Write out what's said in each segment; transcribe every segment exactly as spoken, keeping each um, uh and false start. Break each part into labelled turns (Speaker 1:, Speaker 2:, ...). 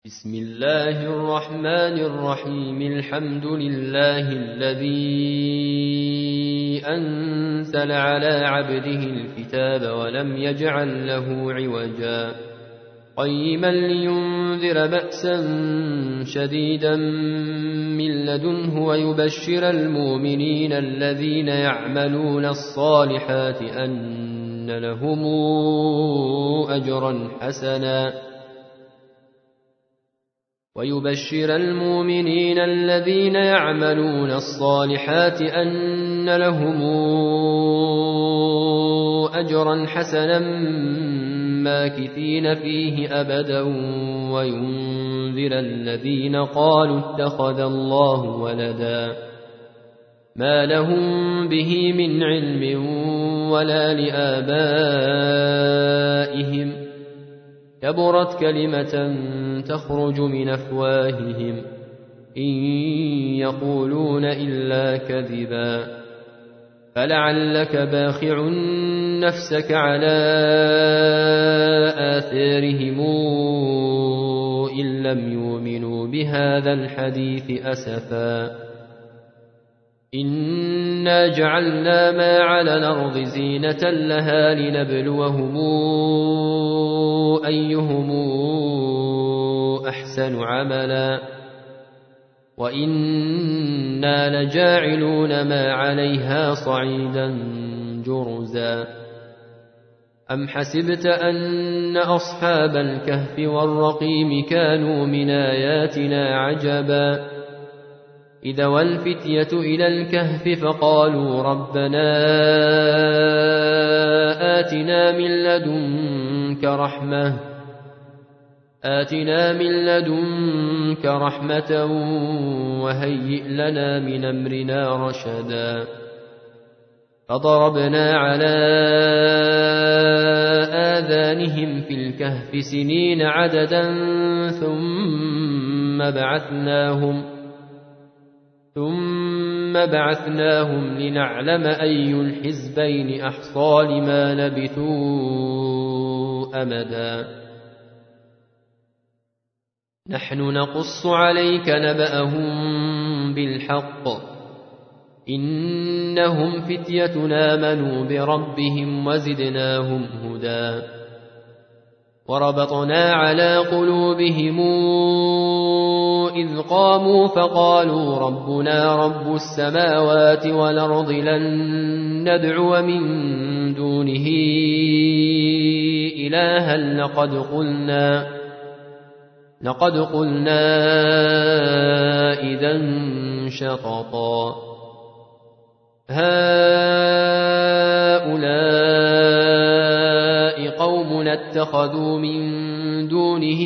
Speaker 1: بسم الله الرحمن الرحيم. الحمد لله الذي أنزل على عبده الكتاب ولم يجعل له عوجا قيما لينذر بأسا شديدا من لدنه ويبشر المؤمنين الذين يعملون الصالحات أن لهم أجرا حسنا ويبشر المؤمنين الذين يعملون الصالحات أن لهم أجرا حسنا ماكثين فيه أبدا وينذر الذين قالوا اتخذ الله ولدا ما لهم به من علم ولا لآبائهم كبرت كلمة تخرج من أفواههم إن يقولون إلا كذبا فلعلك باخع نفسك على آثارهم إن لم يؤمنوا بهذا الحديث أسفا إنا جعلنا ما على الأرض زينة لها لنبلوهم أيهم أحسن عملا وإنا لجاعلون ما عليها صعيدا جرزا أم حسبت أن أصحاب الكهف والرقيم كانوا من آياتنا عجبا إذا والفتية إلى الكهف فقالوا ربنا آتنا من لدنك رحمة آتنا من لدنك رحمة وهيئ لنا من أمرنا رشدا فضربنا على آذانهم في الكهف سنين عددا ثم بعثناهم ثم بعثناهم لنعلم أي الحزبين أحصى لما لبثوا أمدا نحن نقص عليك نبأهم بالحق إنهم فتية آمنوا بربهم وزدناهم هدى وربطنا على قلوبهم إذ قاموا فقالوا ربنا رب السماوات والأرض لن ندعو من دونه إلها لقد قلنا لقد قلنا إذا شططا هؤلاء قوم اتخذوا من دونه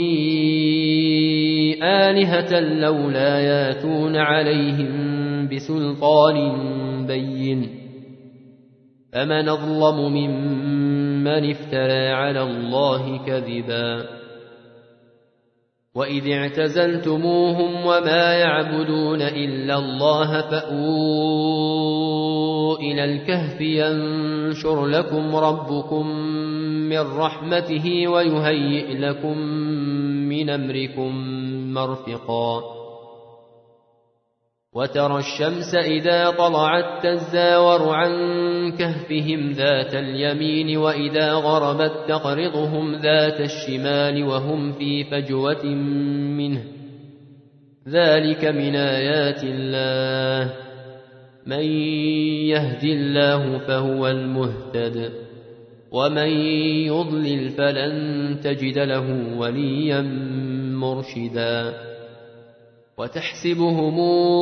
Speaker 1: آلهة لولا ياتون عليهم بسلطان بين فمن أظلم ممن افترى على الله كذبا وإذ اعتزلتموهم وما يعبدون إلا الله فأووا إلى الكهف ينشر لكم ربكم من رحمته ويهيئ لكم من أمركم مرفقا وترى الشمس إذا طلعت تزاور عن كهفهم ذات اليمين وإذا غربت تقرضهم ذات الشمال وهم في فجوة منه ذلك من آيات الله من يهد الله فهو المهتد ومن يضلل فلن تجد له وليا مرشدا وتحسبهم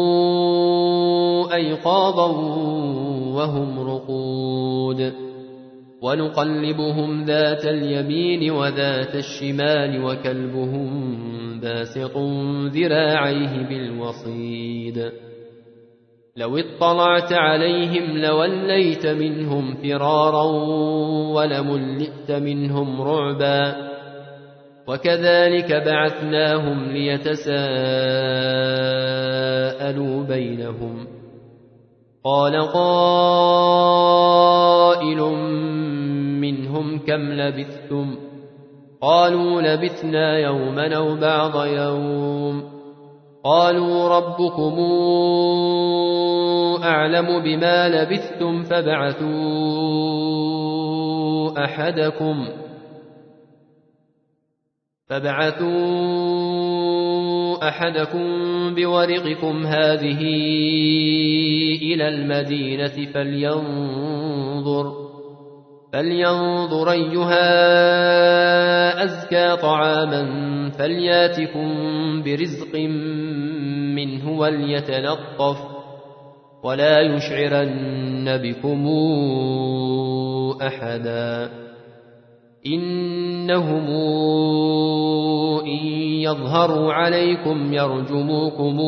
Speaker 1: أيقاظا وهم رقود ونقلبهم ذات اليمين وذات الشمال وكلبهم باسط ذراعيه بالوصيد لو اطلعت عليهم لوليت منهم فرارا ولملئت منهم رعبا وكذلك بعثناهم ليتساءلوا بينهم قال قائل منهم كم لبثتم قالوا لبثنا يوما أو بعض يوم قالوا ربكم أعلم بما لبثتم فابعثوا أحدكم فابعثوا أحدكم بورقكم هذه إلى المدينة فلينظر فلينظر أيها أزكى طعاما فلياتكم برزق منه وليتلطف ولا يشعرن بكم أحدا إنهم إن يظهروا عليكم يرجموكم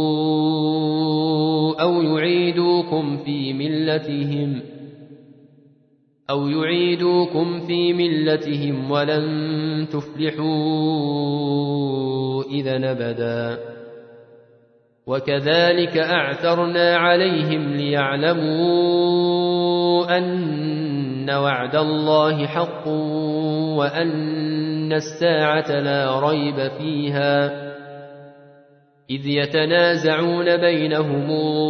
Speaker 1: أو يعيدوكم في ملتهم أو يعيدوكم في ملتهم ولن تفلحوا إذا أبدا وكذلك أعثرنا عليهم ليعلموا أن وعد الله حق وأن الساعة لا ريب فيها إذ يتنازعون بينهم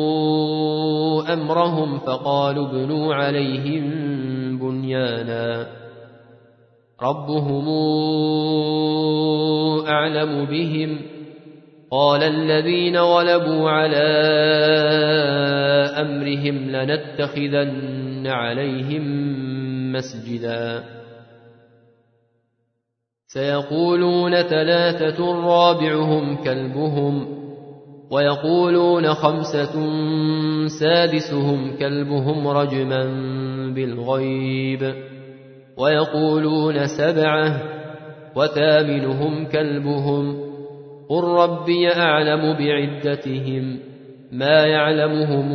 Speaker 1: أمرهم فقالوا ابنوا عليهم بنيانا ربهم أعلم بهم قال الذين غلبوا على أمرهم لنتخذن عليهم مسجدا سيقولون ثلاثة رابعهم كلبهم ويقولون خمسة سادسهم كلبهم رجما بالغيب ويقولون سبعة وثامنهم كلبهم قل ربي أعلم بعدتهم ما يعلمهم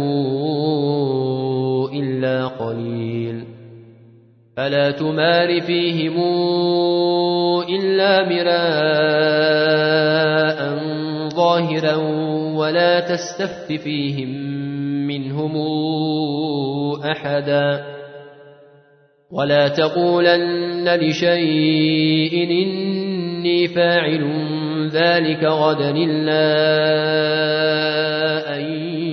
Speaker 1: إلا قليل فلا تمار فيهم إلا مراء ظاهرا ولا تستفت فيهم منهم أحدا ولا تقولن لشيء إني فاعل ذلك غدا إلا أن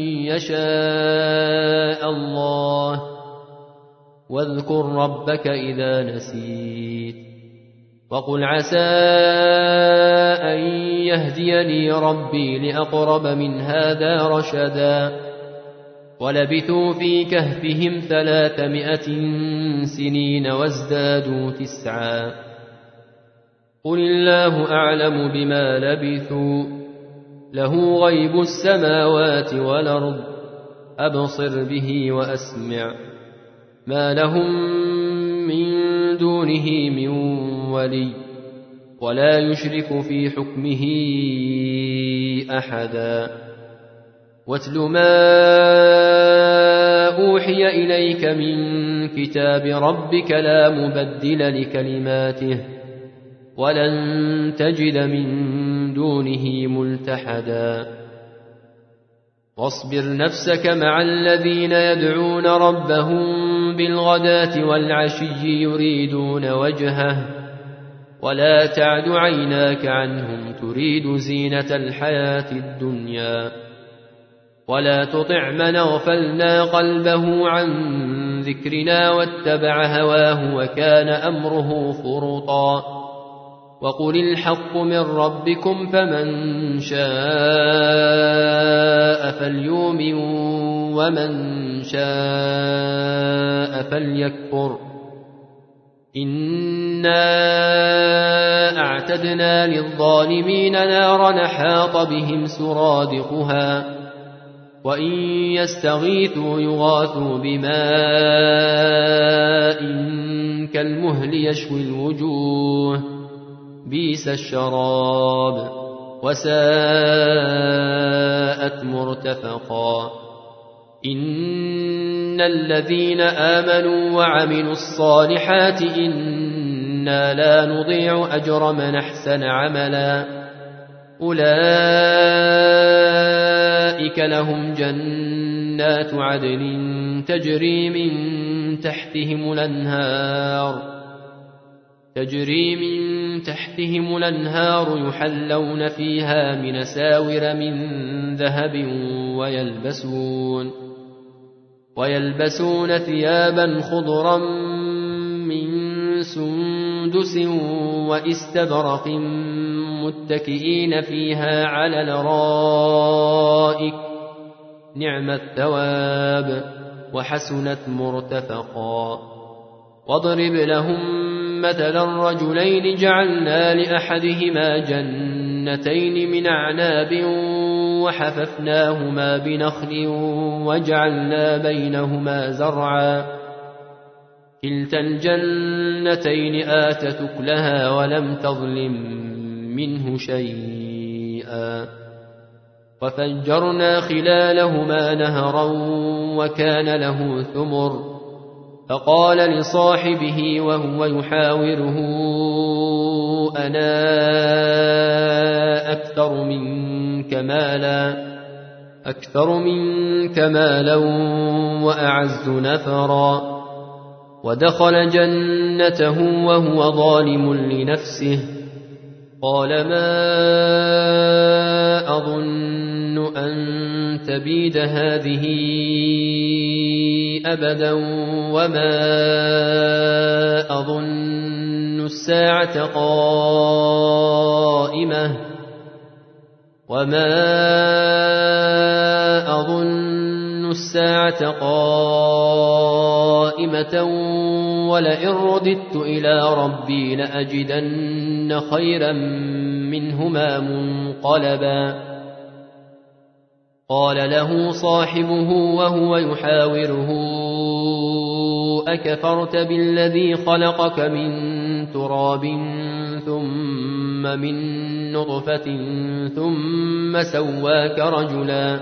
Speaker 1: يشاء الله واذكر ربك إذا نسيت وقل عسى أن يهديني ربي لأقرب من هذا رشدا ولبثوا في كهفهم ثلاثمائة سنين وازدادوا تسعا قل الله أعلم بما لبثوا له غيب السماوات والأرض أبصر به وأسمع ما لهم من دونه من ولي ولا يشرك في حكمه أحدا واتل ما أوحي إليك من كتاب ربك لا مبدل لكلماته ولن تجد من دونه ملتحدا واصبر نفسك مع الذين يدعون ربهم بالغداة والعشي يريدون وجهه ولا تعد عيناك عنهم تريد زينة الحياة الدنيا ولا تطع من اغفلنا قلبه عن ذكرنا واتبع هواه وكان أمره فرطا وقل الحق من ربكم فمن شاء فليؤمن ومن شاء فليكفر إنا أعتدنا للظالمين نارا حاط بهم سرادقها وإن يستغيثوا يغاثوا بماء كالمهل يشوي الوجوه بئس الشراب وساءت مرتفقا إن الذين آمنوا وعملوا الصالحات إنا لا نضيع أجر من أحسن عملا أولئك لهم جنات عدن تجري من تحتهم الأنهار تجري من تحتهم الأنهار يحلون فيها من ساور من ذهب ويلبسون, ويلبسون ثيابا خضرا من سندس واستبرق متكئين فيها على الأرائك نعم الثواب وحسنت مرتفقا. واضرب لهم مثلا الرجلين جعلنا لأحدهما جنتين من أعناب وحففناهما بنخل وجعلنا بينهما زرعا كلتا الجنتين آتت أكلها ولم تظلم منه شيئا وفجرنا خلالهما نهرا وكان له ثمر فقال لصاحبه وهو يحاوره أنا أكثر منك مالا أكثر منك مالا وأعز نفرا ودخل جنته وهو ظالم لنفسه قال ما أظن أن تبيد هذه أبدا وما أظن الساعة قائمة وما أظن الساعة قائمة ولئن رددت إلى ربي لأجدن خيرا منهما منقلبا. قال له صاحبه وهو يحاوره أكفرت بالذي خلقك من تراب ثم من نطفة ثم سواك رجلا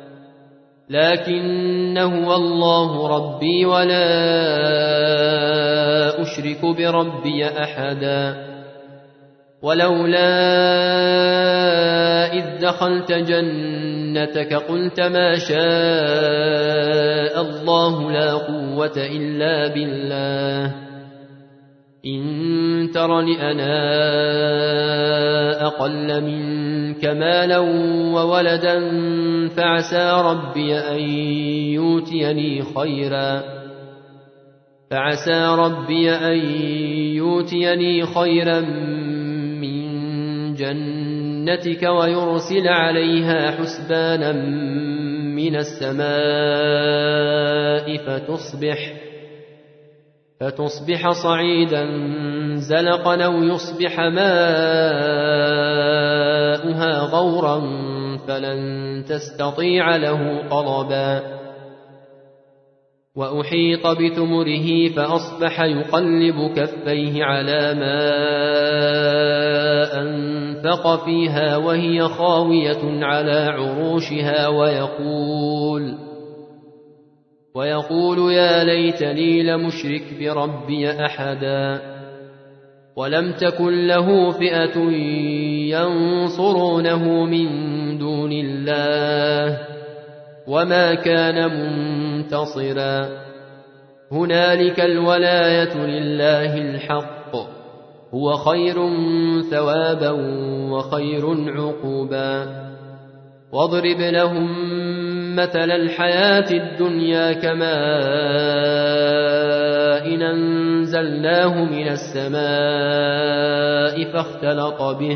Speaker 1: لكن هو الله ربي ولا أشرك بربي أحدا. ولولا إذ دخلت جنتك قلت ما شاء الله لا قوة إلا بالله إن ترني أنا أقل منك مالا وولدا فعسى ربي أن يؤتيني خيرا فعسى ربي أن يؤتيني خيرا من جنتك ويرسل عليها حسبانا من السماء فتصبح فتصبح صعيدا زلقا أو يصبح ماؤها غورا فلن تستطيع له طلبا. وأحيط بثمره فأصبح يقلب كفيه على ما أنفق فيها وهي خاوية على عروشها ويقول ويقول يا ليتني لمشرك بربي أحدا. ولم تكن له فئة ينصرونه من دون الله وما كان منتصرا. هنالك الولاية لله الحق هو خير ثوابا وخير عقوبا. واضرب لهم مثل الحياة الدنيا كماء إن أنزلناه من السماء فاختلط به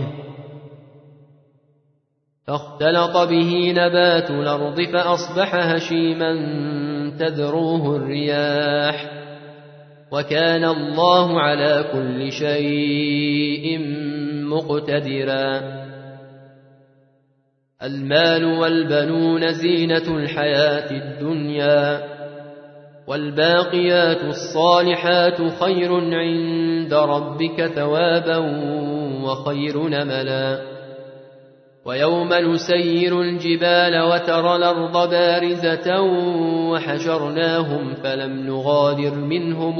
Speaker 1: فاختلط به نبات الأرض فأصبح هشيما تذروه الرياح وكان الله على كل شيء مقتدرا. المال والبنون زينة الحياة الدنيا والباقيات الصالحات خير عند ربك ثوابا وخير نملا. ويوم نسير الجبال وترى الأرض بارزة وحشرناهم فلم نغادر منهم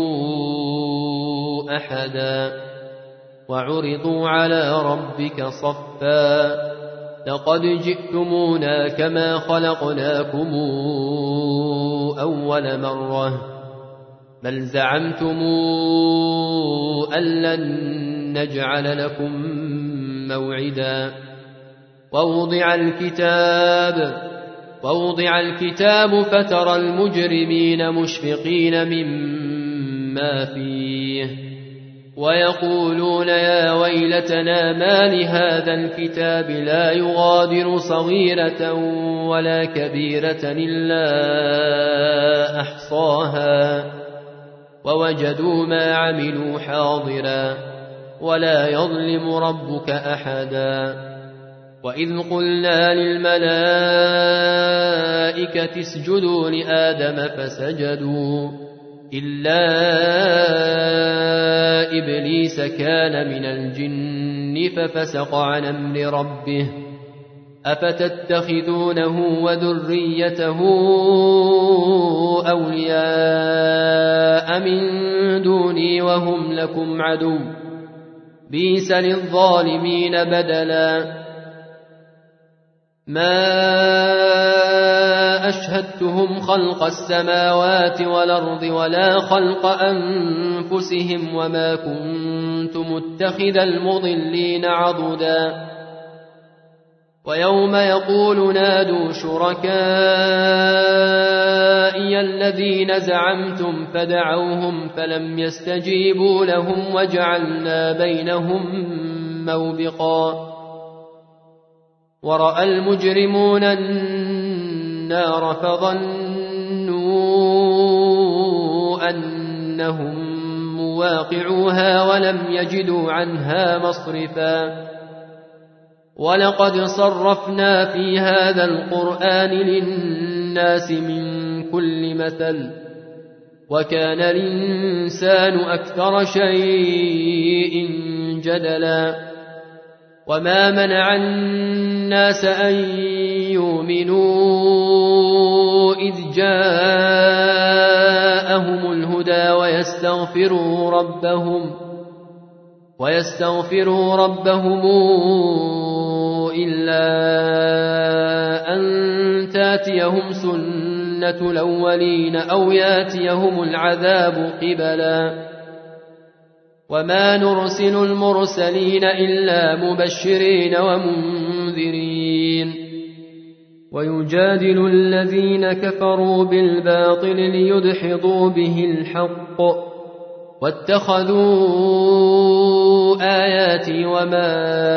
Speaker 1: أحدا وعرضوا على ربك صفا لقد جئتمونا كما خلقناكم أول مرة بل زعمتم أن لن نجعل لكم موعدا ووضع الكتاب ووضع الكتاب فترى المجرمين مشفقين مما فيه ويقولون يا ويلتنا ما لهذا الكتاب لا يغادر صغيرة ولا كبيرة إلا أحصاها ووجدوا ما عملوا حاضرا ولا يظلم ربك أحدا وإذ قلنا للملائكة اسجدوا لآدم فسجدوا إلا إبليس كان من الجن ففسق عن أمر ربه أفتتخذونه وذريته أولياء من دوني وهم لكم عدو بئس للظالمين بدلا ما أشهدتهم خلق السماوات والأرض ولا خلق أنفسهم وما كنت متخذ المضلين عضدا ويوم يقول نادوا شركائي الذين زعمتم فدعوهم فلم يستجيبوا لهم وجعلنا بينهم موبقا ورأى المجرمون النار فظنوا أنهم مواقعوها ولم يجدوا عنها مصرفا ولقد صرفنا في هذا القرآن للناس من كل مثل وكان الإنسان أكثر شيء جدلا وما منع الناس أن يؤمنوا إذ جاءهم الهدى ويستغفروا ربهم ويستغفروا ربهم إلا أن تاتيهم سنة الأولين أو ياتيهم العذاب قبلا وما نرسل المرسلين إلا مبشرين ومنذرين ويجادل الذين كفروا بالباطل ليدحضوا به الحق واتخذوا آياتي وما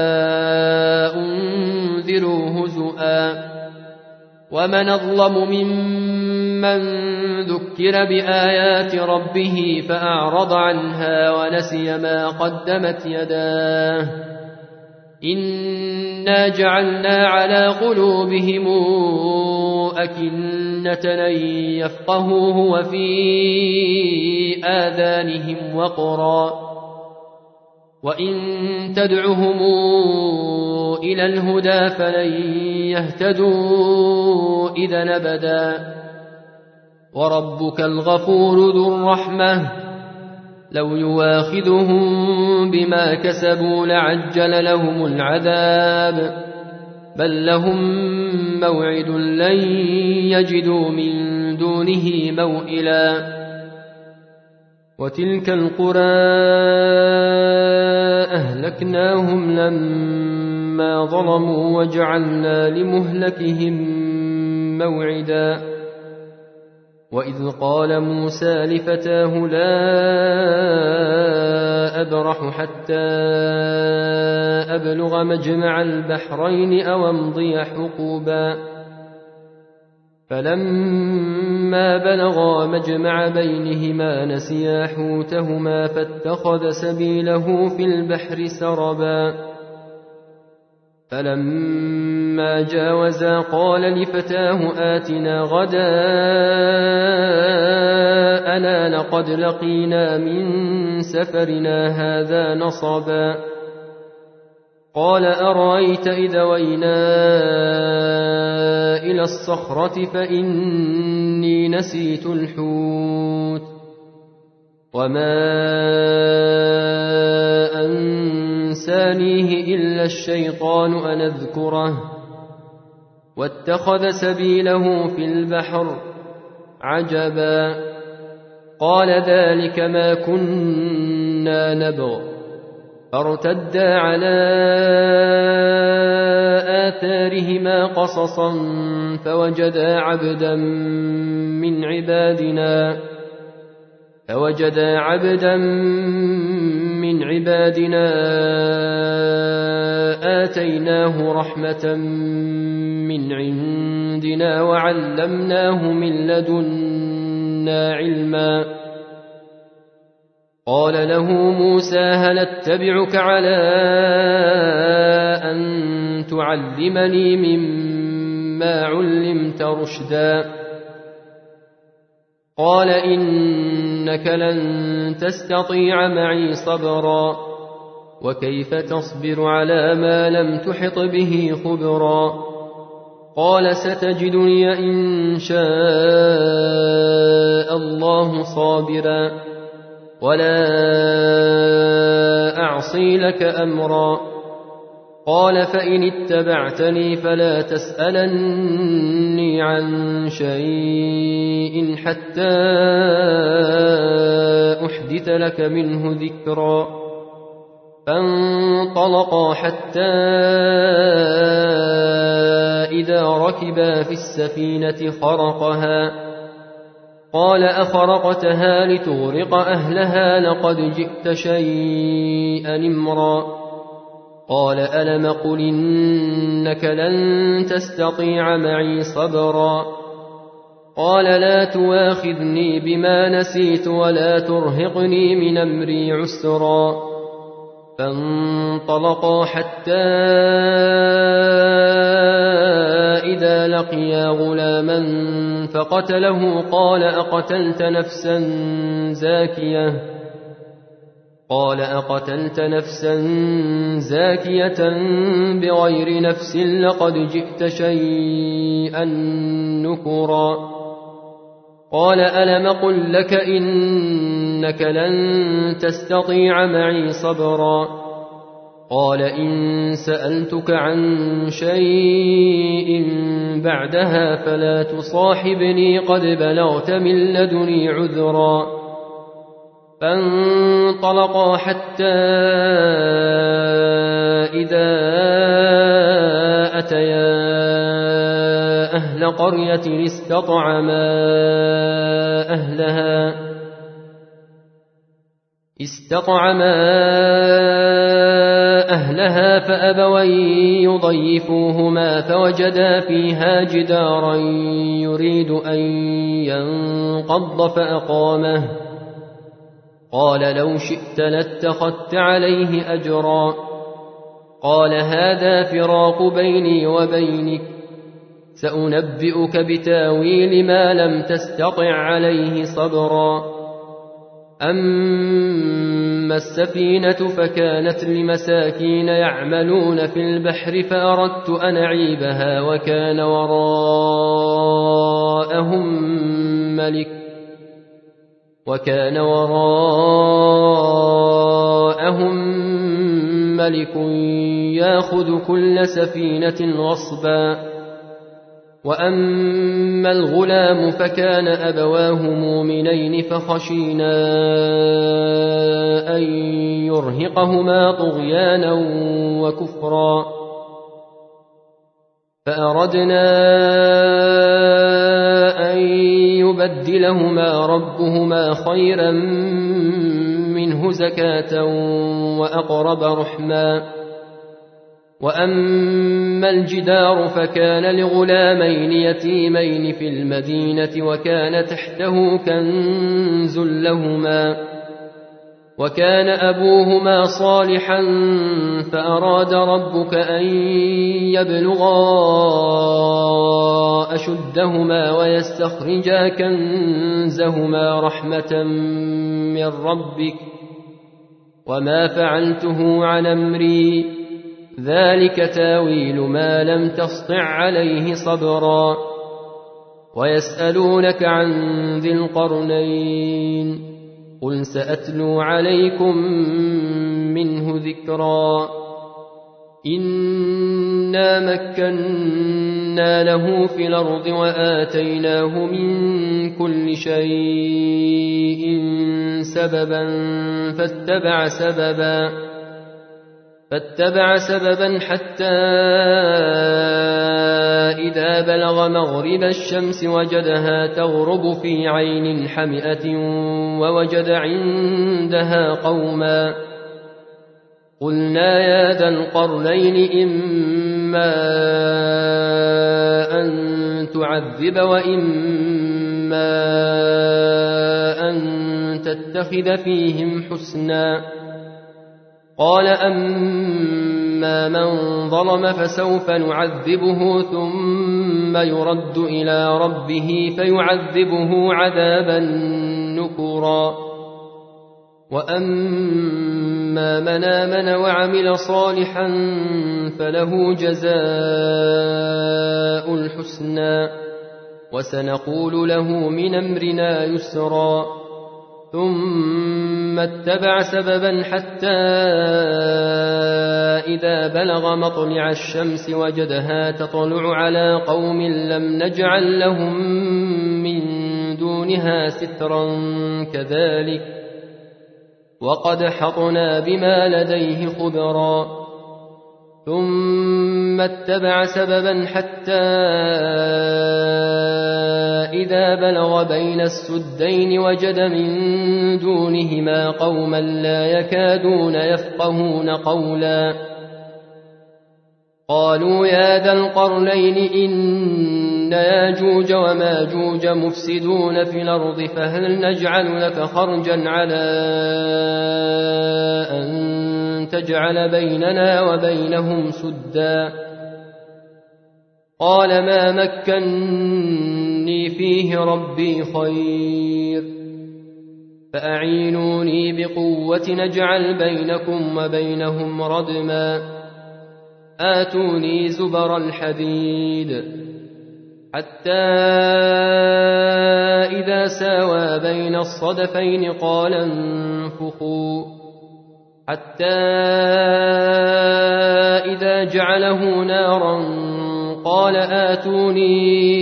Speaker 1: أنذروا هزؤا ومن أظلم ممن ذكر بآيات ربه فأعرض عنها ونسي ما قدمت يداه إنا جعلنا على قلوبهم أكنة أن يفقهوه وفي آذانهم وقرا وإن تدعهم إلى الهدى فلن يهتدوا إذا أبدا وربك الغفور ذو الرحمة لو يواخذهم بما كسبوا لعجل لهم العذاب بل لهم موعد لن يجدوا من دونه موئلا وتلك القرى أهلكناهم لما ظلموا وجعلنا لمهلكهم موعدا وإذ قال موسى لفتاه لا أبرح حتى أبلغ مجمع البحرين أو أمضي حقوبا فلما بلغا مجمع بينهما نسيا حوتهما فاتخذ سبيله في البحر سربا فلما جاوزا قال لفتاه آتنا غداءنا لقد لقينا من سفرنا هذا نصبا قال أرأيت إذا وينا إلى الصخرة فإني نسيت الحوت وما أنسانيه إلا الشيطان أن أذكره واتخذ سبيله في البحر عجبا قال ذلك ما كنا نبغ فارتدا على آثارهما قصصا فوجدا عبدا من عبادنا فوجدا عبدا من عبادنا آتيناه رحمة من عندنا وعلمناه من لدنا علما قال له موسى هل اتبعك على أن تعلمني مما علمت رشدا قال إنك لن تستطيع معي صبرا وكيف تصبر على ما لم تحط به خبرا قال ستجدني إن شاء الله صابرا ولا أعصي لك أمرا قال فإن اتبعتني فلا تسألني عن شيء حتى أحدث لك منه ذكرا فانطلقا حتى إذا ركبا في السفينة خرقها قال أخرقتها لتغرق أهلها لقد جئت شيئا إمرا قال ألم قل إنك لن تستطيع معي صبرا قال لا تواخذني بما نسيت ولا ترهقني من أمري عسرا فانطلقا حتى إذا لقيا غلاما فقتله قال أقتلت نفسا زاكية قال أقتلت نفسا زاكية بغير نفس لقد جئت شيئا نكرا قال ألم قل لك إنك لن تستطيع معي صبرا قال إن سألتك عن شيء بعدها فلا تصاحبني قد بلغت من لدني عذرا فانطلقا حتى إذا أتيا أهل قرية استطعما أهلها استطعما أهلها فأبوا يضيفوهما فوجدا فيها جدارا يريد أن ينقض فأقامه قال لو شئت لاتخذت عليه أجرا قال هذا فراق بيني وبينك سأنبئك بتاويل ما لم تستطع عليه صبرا أما السفينة فكانت لمساكين يعملون في البحر فأردت أن أعيبها وكان وراءهم ملك وكان وراءهم ملك يأخذ كل سفينة غصبا وأما الغلام فكان أبواه مؤمنين فخشينا أن يرهقهما طغيانا وكفرا فأردنا أن يبدلهما ربهما خيرا منه زكاة وأقرب رحما وأما الجدار فكان لغلامين يتيمين في المدينة وكان تحته كنز لهما وكان أبوهما صالحا فأراد ربك أن يبلغا أشدهما ويستخرجا كنزهما رحمة من ربك وما فعلته عن أمري ذلك تاويل ما لم تسطع عليه صبرا ويسألونك عن ذي القرنين قل سأتلو عليكم منه ذكرا إنا مكنا له في الأرض وآتيناه من كل شيء سببا فاتبع سببا فاتبع سببا حتى إذا بلغ مغرب الشمس وجدها تغرب في عين حمئة ووجد عندها قوما قلنا يا ذا القرنين إما أن تعذب وإما أن تتخذ فيهم حسنا قال أما من ظلم فسوف نعذبه ثم يرد إلى ربه فيعذبه عذابا نكرا وأما من آمن وعمل صالحا فله جزاء الحسنى وسنقول له من أمرنا يسرا ثم اتبع سببا حتى إذا بلغ مطلع الشمس وجدها تطلع على قوم لم نجعل لهم من دونها سترا كذلك وقد حطنا بما لديه خبرا ثم اتبع سببا حتى إذا بلغ بين السدين وجد من دونهما قوما لا يكادون يفقهون قولا قالوا يا ذا القرنين إن ياجوج وماجوج مفسدون في الأرض فهل نجعل لك خرجا على أن تجعل بيننا وبينهم سدا قال ما مكني فيه ربي خير فأعينوني بقوة نجعل بينكم وبينهم ردما آتوني زبر الحديد حتى إذا ساوى بين الصدفين قال انفخوا حتى إذا جعله نارا قال آتوني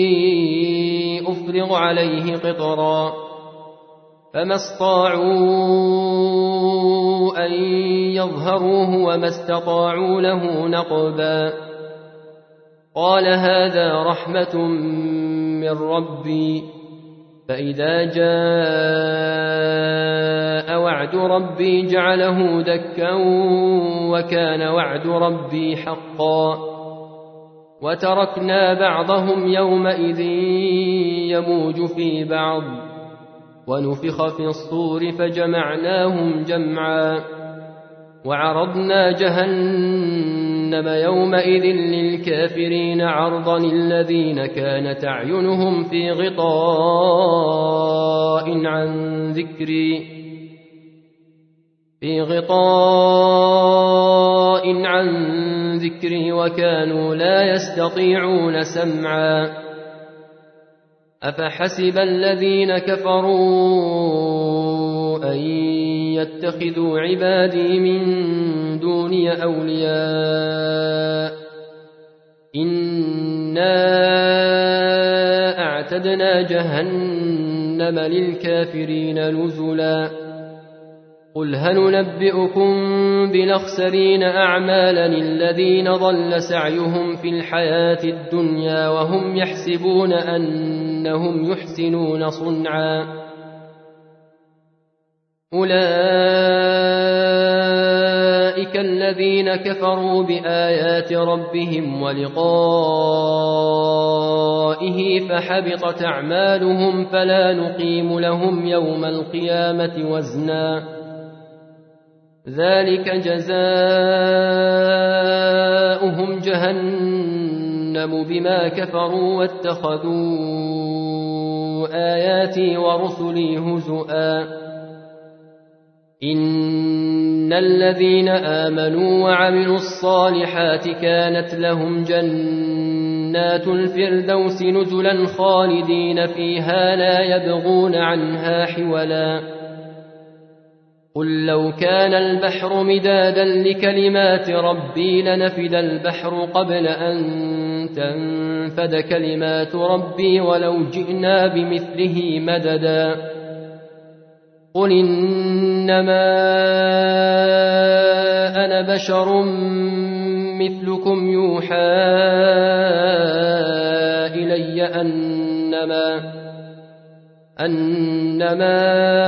Speaker 1: أفرغ عليه قطرا فما استطاعوا أن يظهروه وما استطاعوا له نقبا قال هذا رحمة من ربي فإذا جاء وعد ربي جعله دكا وكان وعد ربي حقا وتركنا بعضهم يومئذ يموج في بعض ونفخ في الصور فجمعناهم جمعا وعرضنا جهنم يومئذ للكافرين عرضا الذين كانت أعينهم في غطاء عن ذكري في غطاء عن ذكري وكانوا لا يستطيعون سمعا أفحسب الذين كفروا أن يتخذوا عبادي من دوني أولياء إنا أعتدنا جهنم للكافرين نزلا قل هل ننبئكم بالأخسرين أعمالا الذين ضل سعيهم في الحياة الدنيا وهم يحسبون أنهم يحسنون صنعا أولئك الذين كفروا بآيات ربهم ولقائه فحبطت أعمالهم فلا نقيم لهم يوم القيامة وزنا ذلك جزاؤهم جهنم بما كفروا واتخذوا آياتي ورسلي هزؤا إن الذين آمنوا وعملوا الصالحات كانت لهم جنات الفردوس نزلا خالدين فيها لا يبغون عنها حولا قل لو كان البحر مدادا لكلمات ربي لنفد البحر قبل أن تنفد كلمات ربي ولو جئنا بمثله مددا قل إنما أنا بشر مثلكم يوحى إلي أنما أنما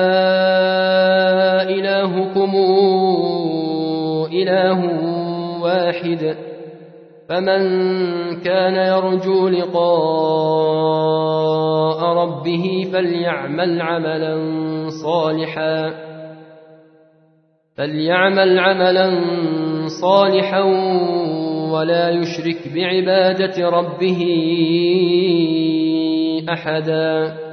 Speaker 1: إلهكم إله واحد فمن كان يرجو لقاء ربه فليعمل عملا صالحا فليعمل عملا صالحا ولا يشرك بعبادة ربه أحدا